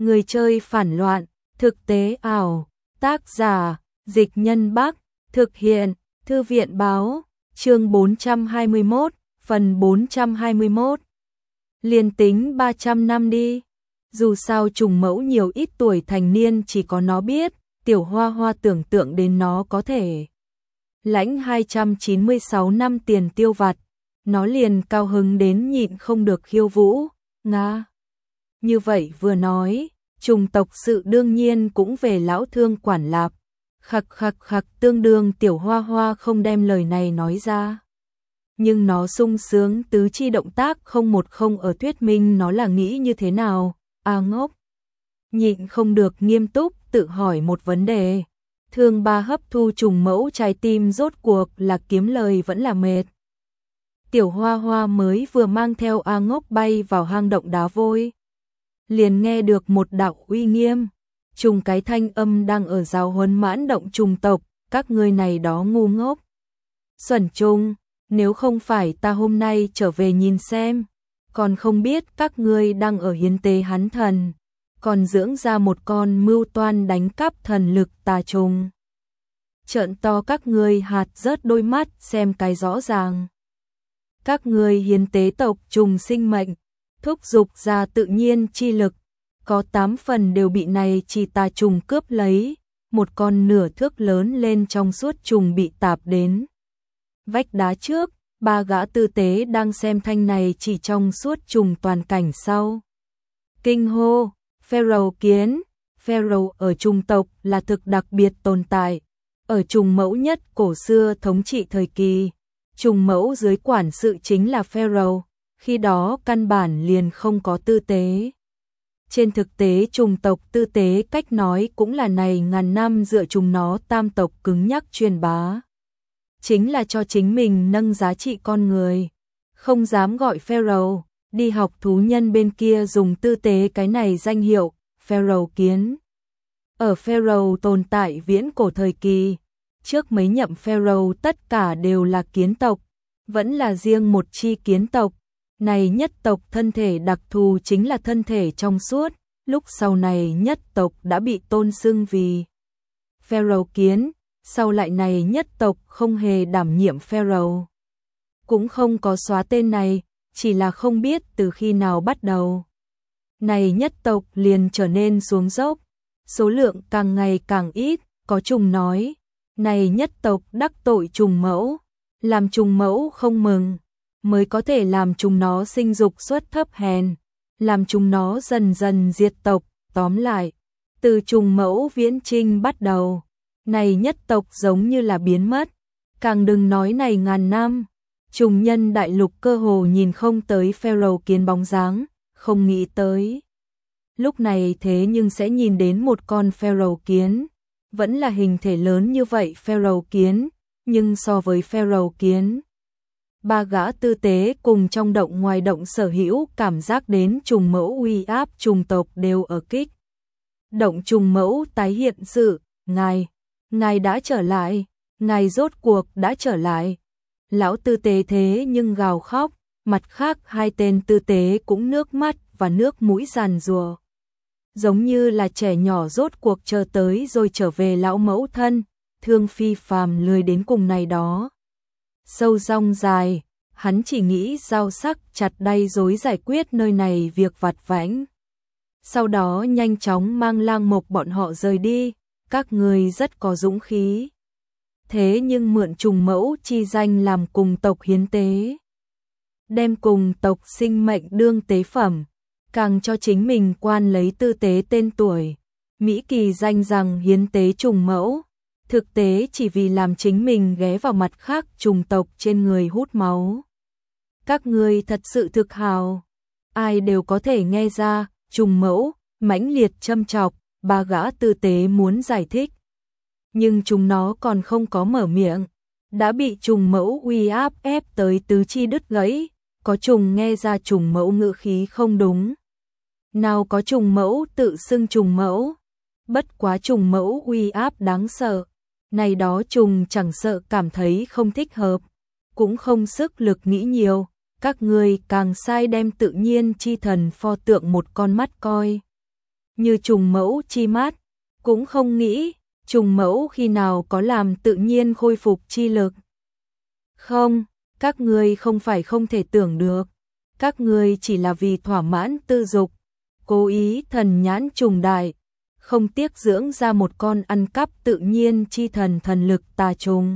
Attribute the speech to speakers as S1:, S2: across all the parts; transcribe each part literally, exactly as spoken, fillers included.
S1: Người chơi phản loạn, thực tế ảo, tác giả, Dịch Nhân Bắc, thực hiện, Thư viện báo, chương bốn trăm hai mươi mốt, phần bốn trăm hai mươi mốt. Liền tính ba trăm năm đi, dù sao trùng mẫu nhiều ít tuổi thành niên chỉ có nó biết, Tiểu Hoa Hoa tưởng tượng đến nó có thể lãnh hai trăm chín mươi sáu năm tiền tiêu vặt, nó liền cao hứng đến nhịn không được khiêu vũ, nga. Như vậy vừa nói, trùng tộc sự đương nhiên cũng về lão thương quản lạp, khặc khặc khặc tương đương Tiểu Hoa Hoa không đem lời này nói ra. Nhưng nó sung sướng tứ chi động tác không một không ở thuyết minh nó là nghĩ như thế nào, a ngốc. Nhịn không được nghiêm túc tự hỏi một vấn đề, thương ba hấp thu trùng mẫu trái tim rốt cuộc là kiếm lời vẫn là mệt. Tiểu Hoa Hoa mới vừa mang theo a ngốc bay vào hang động đá vôi, liền nghe được một đạo uy nghiêm, trùng cái thanh âm đang ở giáo huấn mãn động trùng tộc, các ngươi này đó ngu ngốc. Xuẩn trùng, nếu không phải ta hôm nay trở về nhìn xem, còn không biết các ngươi đang ở hiến tế hắn thần, còn dưỡng ra một con mưu toan đánh cắp thần lực tà trùng. Trợn to các ngươi hạt rớt đôi mắt xem cái rõ ràng. Các ngươi hiến tế tộc trùng sinh mệnh, thúc dục ra tự nhiên chi lực, có tám phần đều bị này chỉ tà trùng cướp lấy, một con nửa thước lớn lên trong suốt trùng bị tạp đến vách đá trước, ba gã tư tế đang xem thanh này chỉ trong suốt trùng toàn cảnh sau. Kinh hô, Pharaoh kiến, Pharaoh ở trùng tộc là thực đặc biệt tồn tại, ở trùng mẫu nhất cổ xưa thống trị thời kỳ, trùng mẫu dưới quản sự chính là Pharaoh, khi đó căn bản liền không có tư tế. Trên thực tế trùng tộc tư tế cách nói cũng là này ngàn năm dựa trùng nó tam tộc cứng nhắc truyền bá. Chính là cho chính mình nâng giá trị con người. Không dám gọi Pharaoh, đi học thú nhân bên kia dùng tư tế cái này danh hiệu, Pharaoh kiến. Ở Pharaoh tồn tại viễn cổ thời kỳ, trước mấy nhậm Pharaoh tất cả đều là kiến tộc, vẫn là riêng một chi kiến tộc. Này nhất tộc thân thể đặc thù chính là thân thể trong suốt, lúc sau này nhất tộc đã bị tôn xưng vì Pharaoh kiến, sau lại này nhất tộc không hề đảm nhiệm Pharaoh. Cũng không có xóa tên này, chỉ là không biết từ khi nào bắt đầu. Này nhất tộc liền trở nên xuống dốc, số lượng càng ngày càng ít, có trùng nói, này nhất tộc đắc tội trùng mẫu, làm trùng mẫu không mừng, mới có thể làm chúng nó sinh dục suất thấp hèn, làm chúng nó dần dần diệt tộc, tóm lại, từ trùng mẫu viễn trinh bắt đầu, này nhất tộc giống như là biến mất, càng đừng nói này ngàn năm, trùng nhân đại lục cơ hồ nhìn không tới Pharaoh kiến bóng dáng, không nghĩ tới. Lúc này thế nhưng sẽ nhìn đến một con Pharaoh kiến, vẫn là hình thể lớn như vậy Pharaoh kiến, nhưng so với Pharaoh kiến, ba gã tư tế cùng trong động ngoài động sở hữu cảm giác đến trùng mẫu uy áp trùng tộc đều ở kích. Động trùng mẫu tái hiện sự, ngài, ngài đã trở lại, ngài rốt cuộc đã trở lại. Lão tư tế thế nhưng gào khóc, mặt khác hai tên tư tế cũng nước mắt và nước mũi giàn giụa. Giống như là trẻ nhỏ rốt cuộc chờ tới rồi trở về lão mẫu thân, thương phi phàm lười đến cùng này đó. Sâu rong dài, hắn chỉ nghĩ dao sắc chặt đay dối giải quyết nơi này việc vặt vãnh. Sau đó nhanh chóng mang Lang Mộc bọn họ rời đi, các người rất có dũng khí. Thế nhưng mượn trùng mẫu chi danh làm cùng tộc hiến tế. Đem cùng tộc sinh mệnh đương tế phẩm, càng cho chính mình quan lấy tư tế tên tuổi. Mỹ kỳ danh rằng hiến tế trùng mẫu. Thực tế chỉ vì làm chính mình ghé vào mặt khác trùng tộc trên người hút máu. Các ngươi thật sự thực hào. Ai đều có thể nghe ra, trùng mẫu, mãnh liệt châm chọc, ba gã tư tế muốn giải thích. Nhưng chúng nó còn không có mở miệng, đã bị trùng mẫu uy áp ép tới tứ chi đứt gãy, có trùng nghe ra trùng mẫu ngữ khí không đúng. Nào có trùng mẫu tự xưng trùng mẫu, bất quá trùng mẫu uy áp đáng sợ. Này đó trùng chẳng sợ cảm thấy không thích hợp, cũng không sức lực nghĩ nhiều, các ngươi càng sai đem tự nhiên chi thần pho tượng một con mắt coi. như trùng mẫu chi mát, cũng không nghĩ, trùng mẫu khi nào có làm tự nhiên khôi phục chi lực. Không, các ngươi không phải không thể tưởng được, các ngươi chỉ là vì thỏa mãn tư dục, cố ý thần nhãn trùng đại, không tiếc dưỡng ra một con ăn cắp tự nhiên chi thần thần lực tà trùng.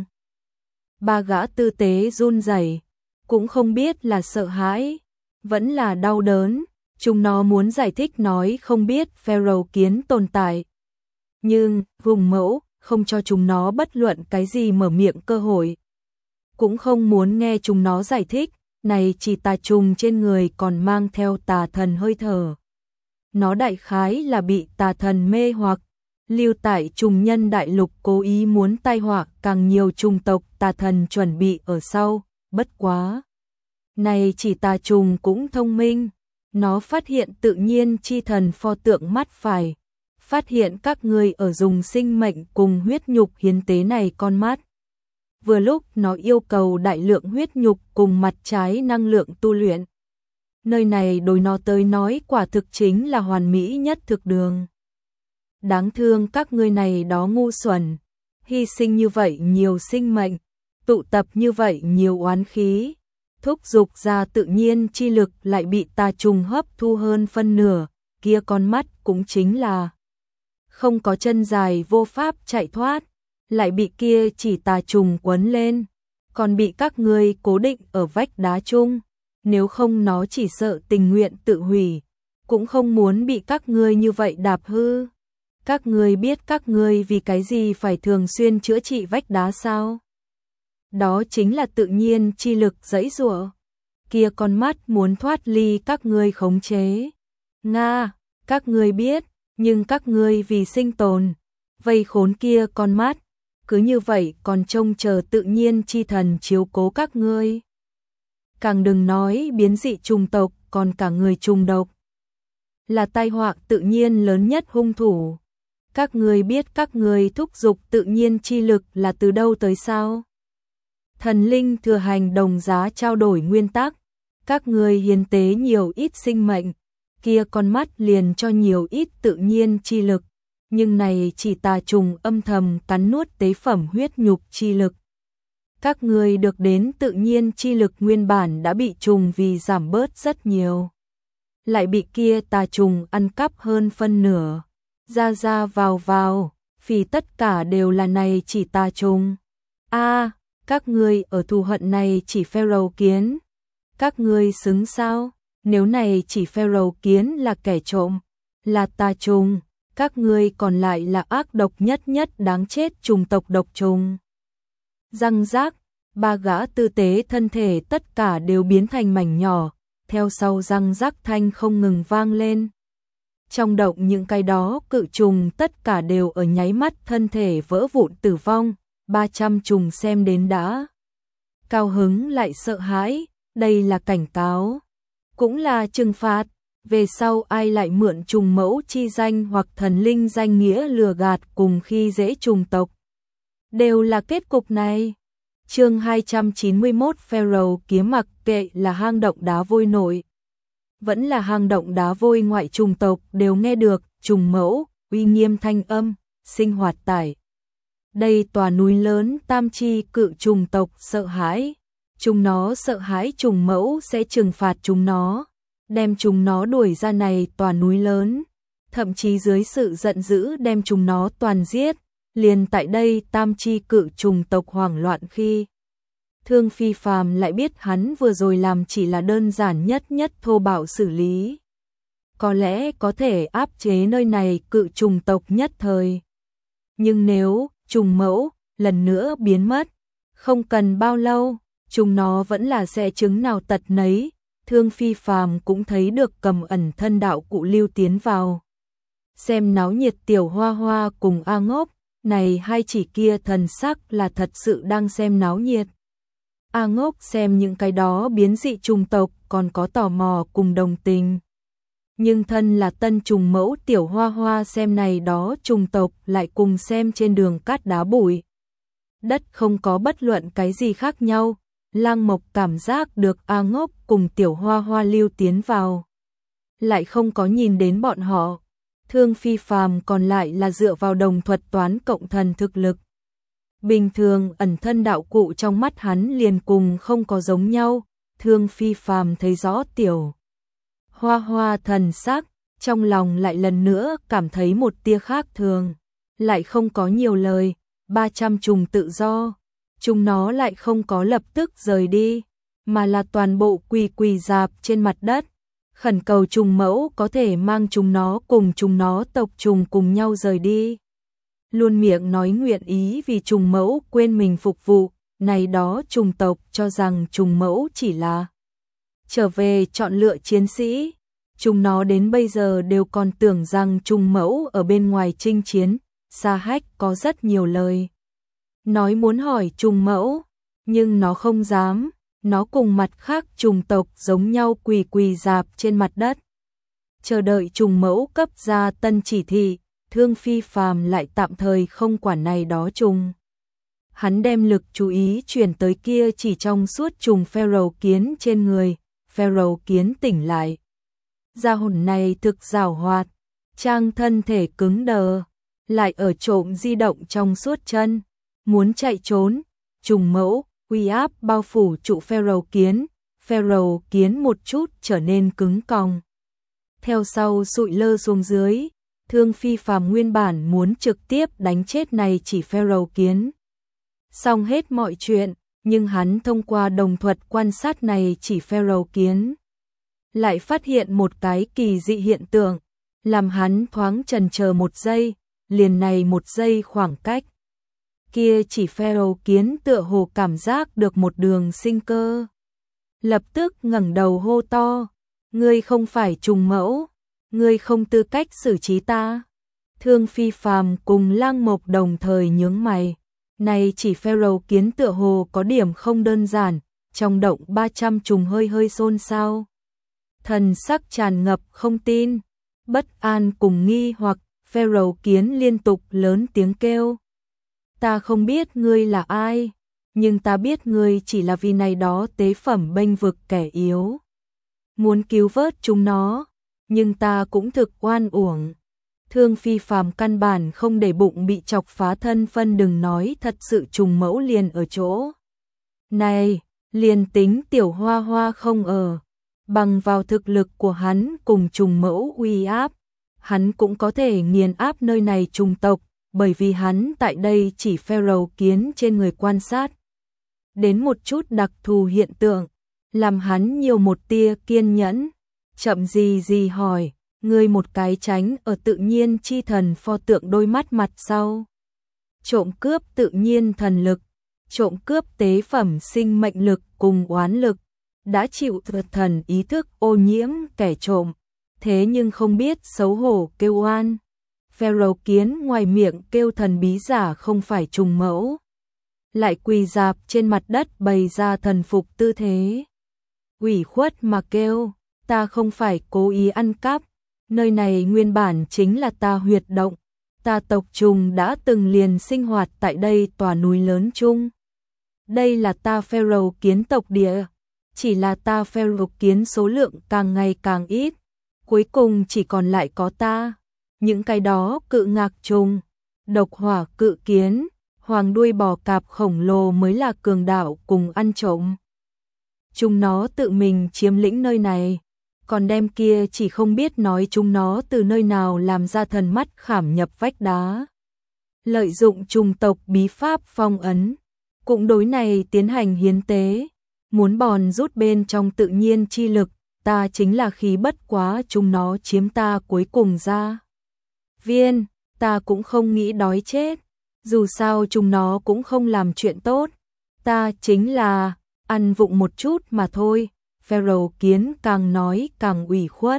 S1: Ba gã tư tế run rẩy, cũng không biết là sợ hãi, vẫn là đau đớn, chúng nó muốn giải thích nói không biết Pharaoh kiến tồn tại. Nhưng, vùng mẫu, không cho chúng nó bất luận cái gì mở miệng cơ hội. Cũng không muốn nghe chúng nó giải thích, này chỉ tà trùng trên người còn mang theo tà thần hơi thở. Nó đại khái là bị tà thần mê hoặc, lưu tại trùng nhân đại lục cố ý muốn tai họa càng nhiều trùng tộc tà thần chuẩn bị ở sau, bất quá. Này chỉ tà trùng cũng thông minh, nó phát hiện tự nhiên chi thần pho tượng mắt phải, phát hiện các người ở dùng sinh mệnh cùng huyết nhục hiến tế này con mắt. Vừa lúc nó yêu cầu đại lượng huyết nhục cùng mặt trái năng lượng tu luyện. Nơi này đối nó tới nói quả thực chính là hoàn mỹ nhất thực đường. Đáng thương các ngươi này đó ngu xuẩn, hy sinh như vậy nhiều sinh mệnh, tụ tập như vậy nhiều oán khí, thúc dục ra tự nhiên chi lực lại bị tà trùng hấp thu hơn phân nửa, kia con mắt cũng chính là không có chân dài vô pháp chạy thoát, lại bị kia chỉ tà trùng quấn lên, còn bị các ngươi cố định ở vách đá chung, nếu không nó chỉ sợ tình nguyện tự hủy, cũng không muốn bị các ngươi như vậy đạp hư. Các ngươi biết các ngươi vì cái gì phải thường xuyên chữa trị vách đá sao? Đó chính là tự nhiên chi lực giãy giụa. Kia con mắt muốn thoát ly các ngươi khống chế. Nga, các ngươi biết, nhưng các ngươi vì sinh tồn, vây khốn kia con mắt, cứ như vậy còn trông chờ tự nhiên chi thần chiếu cố các ngươi. Càng đừng nói biến dị trùng tộc, còn cả người trùng độc. Là tai họa tự nhiên lớn nhất hung thủ. Các ngươi biết các ngươi thúc dục tự nhiên chi lực là từ đâu tới sao? Thần linh thừa hành đồng giá trao đổi nguyên tắc, các ngươi hiến tế nhiều ít sinh mệnh, kia con mắt liền cho nhiều ít tự nhiên chi lực, nhưng này chỉ tà trùng âm thầm cắn nuốt tế phẩm huyết nhục chi lực. Các ngươi được đến tự nhiên chi lực nguyên bản đã bị trùng vì giảm bớt rất nhiều, lại bị kia tà trùng ăn cắp hơn phân nửa. Ra ra vào vào, vì tất cả đều là này chỉ tà trùng. A, à, các ngươi ở thù hận này chỉ Pharaoh kiến. Các ngươi xứng sao? Nếu này chỉ Pharaoh kiến là kẻ trộm, là tà trùng, các ngươi còn lại là ác độc nhất nhất đáng chết trùng tộc độc trùng. Răng rác, ba gã tư tế thân thể tất cả đều biến thành mảnh nhỏ, theo sau răng rác thanh không ngừng vang lên. Trong động những cái đó cự trùng tất cả đều ở nháy mắt thân thể vỡ vụn tử vong, ba trăm trùng xem đến đã cao hứng lại sợ hãi, đây là cảnh cáo, cũng là trừng phạt, về sau ai lại mượn trùng mẫu chi danh hoặc thần linh danh nghĩa lừa gạt cùng khi dễ trùng tộc. Đều là kết cục này. Chương hai trăm chín mươi mốt Pharaoh kiếm mặc kệ là hang động đá vôi nội. Vẫn là hang động đá vôi ngoại trùng tộc đều nghe được trùng mẫu, uy nghiêm thanh âm, sinh hoạt tải. Đây tòa núi lớn tam chi cự trùng tộc sợ hãi. Chúng nó sợ hãi trùng mẫu sẽ trừng phạt chúng nó, đem chúng nó đuổi ra này tòa núi lớn, thậm chí dưới sự giận dữ đem chúng nó toàn giết. Liền tại đây tam chi cự trùng tộc hoảng loạn khi Thương Phi Phàm lại biết hắn vừa rồi làm chỉ là đơn giản nhất nhất thô bạo xử lý. Có lẽ có thể áp chế nơi này cự trùng tộc nhất thời. Nhưng nếu trùng mẫu lần nữa biến mất, không cần bao lâu, chúng nó vẫn là sẽ chứng nào tật nấy. Thương Phi Phàm cũng thấy được cầm ẩn thân đạo cụ lưu tiến vào. Xem náo nhiệt Tiểu Hoa Hoa cùng A Ngốc, này hai chỉ kia thần sắc là thật sự đang xem náo nhiệt. A Ngốc xem những cái đó biến dị trùng tộc còn có tò mò cùng đồng tình. Nhưng thân là tân trùng mẫu Tiểu Hoa Hoa xem này đó trùng tộc lại cùng xem trên đường cát đá bụi. Đất không có bất luận cái gì khác nhau, Lang Mộc cảm giác được A Ngốc cùng Tiểu Hoa Hoa lưu tiến vào. Lại không có nhìn đến bọn họ, Thương Phi Phàm còn lại là dựa vào đồng thuật toán cộng thần thực lực. Bình thường ẩn thân đạo cụ trong mắt hắn liền cùng không có giống nhau, Thương Phi Phàm thấy rõ tiểu Hoa Hoa thần sắc, trong lòng lại lần nữa cảm thấy một tia khác thường, lại không có nhiều lời, ba trăm trùng tự do, chúng nó lại không có lập tức rời đi, mà là toàn bộ quỳ quỳ dạp trên mặt đất, khẩn cầu trùng mẫu có thể mang chúng nó cùng chúng nó tộc trùng cùng nhau rời đi. Luôn miệng nói nguyện ý vì trùng mẫu quên mình phục vụ, này đó trùng tộc cho rằng trùng mẫu chỉ là trở về chọn lựa chiến sĩ. Chúng nó đến bây giờ đều còn tưởng rằng trùng mẫu ở bên ngoài chinh chiến, Sa Hách có rất nhiều lời nói muốn hỏi trùng mẫu, nhưng nó không dám, nó cùng mặt khác trùng tộc giống nhau quỳ quỳ dạp trên mặt đất. Chờ đợi trùng mẫu cấp ra tân chỉ thị, Thương Phi Phàm lại tạm thời không quản này đó trùng. Hắn đem lực chú ý chuyển tới kia chỉ trong suốt trùng Pharaoh kiến trên người, Pharaoh kiến tỉnh lại. Gia hồn này thực giàu hoạt, trang thân thể cứng đờ, lại ở trộm di động trong suốt chân, muốn chạy trốn, trùng mẫu, uy áp bao phủ trụ Pharaoh kiến, Pharaoh kiến một chút trở nên cứng còng. Theo sau sụi lơ xuống dưới, Thương Phi Phàm nguyên bản muốn trực tiếp đánh chết này chỉ Pharaoh kiến. Xong hết mọi chuyện, nhưng hắn thông qua đồng thuật quan sát này chỉ Pharaoh kiến, lại phát hiện một cái kỳ dị hiện tượng, làm hắn thoáng chần chờ một giây, liền này một giây khoảng cách. Kia chỉ Pharaoh kiến tựa hồ cảm giác được một đường sinh cơ. Lập tức ngẩng đầu hô to, ngươi không phải trùng mẫu, ngươi không tư cách xử trí ta. Thương Phi Phàm cùng Lang Mộc đồng thời nhướng mày, này chỉ Pharaoh kiến tựa hồ có điểm không đơn giản, trong động ba trăm trùng hơi hơi xôn xao. Thần sắc tràn ngập không tin, bất an cùng nghi hoặc, Pharaoh kiến liên tục lớn tiếng kêu. Ta không biết ngươi là ai, nhưng ta biết ngươi chỉ là vì này đó tế phẩm bênh vực kẻ yếu. Muốn cứu vớt chúng nó, nhưng ta cũng thực oan uổng. Thương Phi Phàm căn bản không để bụng bị chọc phá thân phân, đừng nói thật sự trùng mẫu liền ở chỗ. Này, liền tính tiểu Hoa Hoa không ở, bằng vào thực lực của hắn cùng trùng mẫu uy áp, hắn cũng có thể nghiền áp nơi này trùng tộc, bởi vì hắn tại đây chỉ Pharaoh kiến trên người quan sát. Đến một chút đặc thù hiện tượng, làm hắn nhiều một tia kiên nhẫn, chậm gì gì hỏi, ngươi một cái tránh ở tự nhiên chi thần pho tượng đôi mắt mặt sau. Trộm cướp tự nhiên thần lực, trộm cướp tế phẩm sinh mệnh lực cùng oán lực, đã chịu thuật thần ý thức ô nhiễm kẻ trộm, thế nhưng không biết xấu hổ kêu oan. Pharaoh kiến ngoài miệng kêu thần bí giả không phải trùng mẫu, lại quỳ dạp trên mặt đất bày ra thần phục tư thế. Ủy khuất mà kêu, ta không phải cố ý ăn cắp, nơi này nguyên bản chính là ta huyệt động, ta tộc trùng đã từng liền sinh hoạt tại đây tòa núi lớn chung. Đây là ta Pharaoh kiến tộc địa, chỉ là ta Pharaoh kiến số lượng càng ngày càng ít, cuối cùng chỉ còn lại có ta. Những cái đó cự ngạc trùng, độc hỏa cự kiến, hoàng đuôi bò cạp khổng lồ mới là cường đạo cùng ăn trộm. Chúng nó tự mình chiếm lĩnh nơi này, còn đem kia chỉ không biết nói chúng nó từ nơi nào làm ra thần mắt khảm nhập vách đá. Lợi dụng trùng tộc bí pháp phong ấn, cũng đối này tiến hành hiến tế, muốn bòn rút bên trong tự nhiên chi lực, ta chính là khí bất quá chúng nó chiếm ta cuối cùng ra. Viên, ta cũng không nghĩ đói chết, dù sao chúng nó cũng không làm chuyện tốt, ta chính là ăn vụng một chút mà thôi. Pharaoh kiến càng nói càng ủy khuất.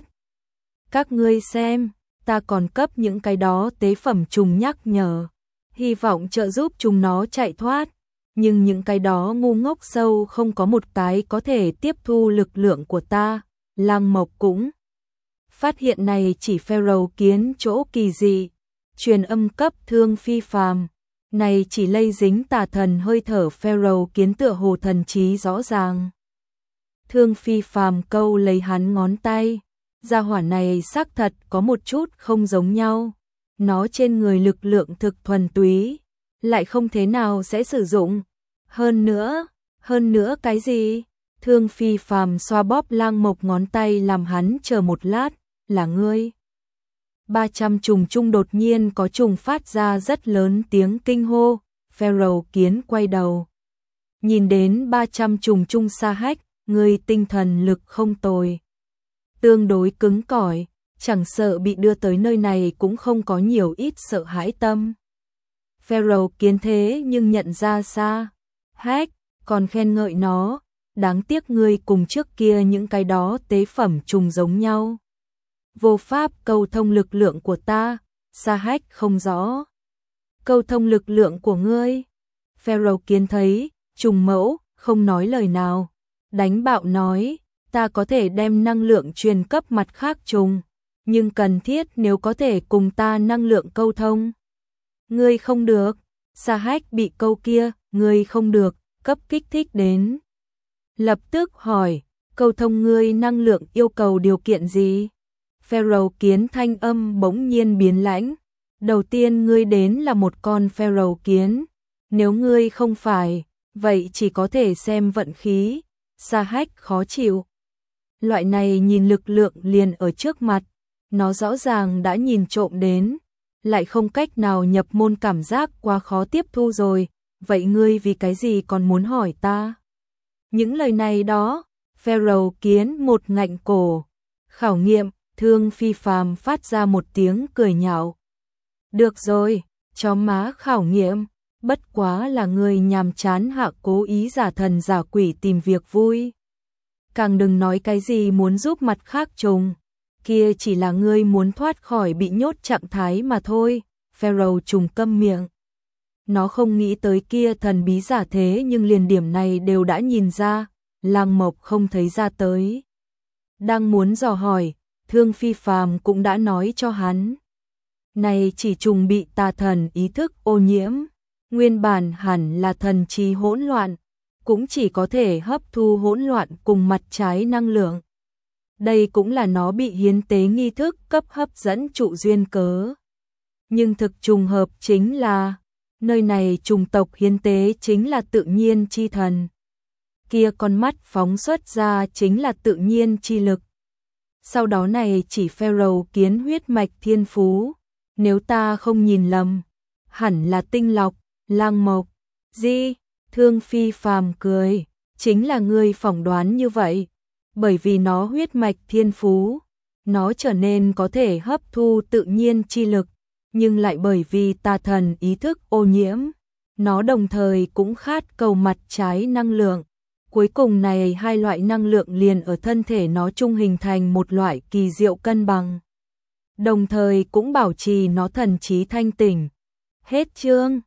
S1: Các ngươi xem, ta còn cấp những cái đó tế phẩm trùng nhắc nhở, hy vọng trợ giúp chúng nó chạy thoát, nhưng những cái đó ngu ngốc sâu không có một cái có thể tiếp thu lực lượng của ta. Lang Mộc cũng phát hiện này chỉ Pharaoh kiến chỗ kỳ dị, truyền âm cấp Thương Phi Phàm, này chỉ lây dính tà thần hơi thở Pharaoh kiến tựa hồ thần trí rõ ràng. Thương Phi Phàm câu lấy hắn ngón tay, Gia hỏa này xác thật có một chút không giống nhau. Nó trên người lực lượng thực thuần túy, lại không thế nào sẽ sử dụng. Hơn nữa, hơn nữa cái gì? Thương Phi Phàm xoa bóp Lăng Mộc ngón tay làm hắn chờ một lát, là ngươi. ba trăm trùng trung đột nhiên có trùng phát ra rất lớn tiếng kinh hô, Pharaoh kiến quay đầu. Nhìn đến ba trăm trùng trung Sa Hách, ngươi tinh thần lực không tồi. Tương đối cứng cỏi, chẳng sợ bị đưa tới nơi này cũng không có nhiều ít sợ hãi tâm. Pharaoh kiến thế nhưng nhận ra Sa Hách, còn khen ngợi nó, đáng tiếc ngươi cùng trước kia những cái đó tế phẩm trùng giống nhau. Vô pháp câu thông lực lượng của ta, Sa Hách không rõ. Câu thông lực lượng của ngươi? Pharaoh kiến thấy, trùng mẫu, không nói lời nào. Đánh bạo nói, ta có thể đem năng lượng truyền cấp mặt khác trùng, nhưng cần thiết nếu có thể cùng ta năng lượng câu thông. Ngươi không được, Sa Hách bị câu kia, ngươi không được, cấp kích thích đến. Lập tức hỏi, câu thông ngươi năng lượng yêu cầu điều kiện gì? Pharaoh kiến thanh âm bỗng nhiên biến lãnh. Đầu tiên ngươi đến là một con Pharaoh kiến. Nếu ngươi không phải, vậy chỉ có thể xem vận khí. Sa Hách khó chịu. Loại này nhìn lực lượng liền ở trước mặt. Nó rõ ràng đã nhìn trộm đến. Lại không cách nào nhập môn, cảm giác quá khó tiếp thu rồi. Vậy ngươi vì cái gì còn muốn hỏi ta? Những lời này đó, Pharaoh kiến một ngạnh cổ. Khảo nghiệm, Thương Phi Phàm phát ra một tiếng cười nhạo. Được rồi, chó má khảo nghiệm, bất quá là người nhàm chán hạ cố ý giả thần giả quỷ tìm việc vui. Càng đừng nói cái gì muốn giúp mặt khác trùng, kia chỉ là ngươi muốn thoát khỏi bị nhốt trạng thái mà thôi. Pharaoh trùng câm miệng. Nó không nghĩ tới kia thần bí giả thế nhưng liền điểm này đều đã nhìn ra, Lăng Mộc không thấy ra tới. Đang muốn dò hỏi, Thương Phi Phàm cũng đã nói cho hắn. Này chỉ trùng bị tà thần ý thức ô nhiễm, nguyên bản hẳn là thần trí hỗn loạn, cũng chỉ có thể hấp thu hỗn loạn cùng mặt trái năng lượng. Đây cũng là nó bị hiến tế nghi thức cấp hấp dẫn trụ duyên cớ. Nhưng thực trùng hợp chính là, nơi này trùng tộc hiến tế chính là tự nhiên chi thần. Kia con mắt phóng xuất ra chính là tự nhiên chi lực. Sau đó này chỉ Pharaoh kiến huyết mạch thiên phú, nếu ta không nhìn lầm, hẳn là tinh lọc, Lăng Mộc. Di, Thương Phi Phàm cười, chính là ngươi phỏng đoán như vậy, bởi vì nó huyết mạch thiên phú, nó trở nên có thể hấp thu tự nhiên chi lực, nhưng lại bởi vì tà thần ý thức ô nhiễm, nó đồng thời cũng khát cầu mặt trái năng lượng. Cuối cùng này hai loại năng lượng liền ở thân thể nó chung hình thành một loại kỳ diệu cân bằng. Đồng thời cũng bảo trì nó thần trí thanh tỉnh. Hết chương.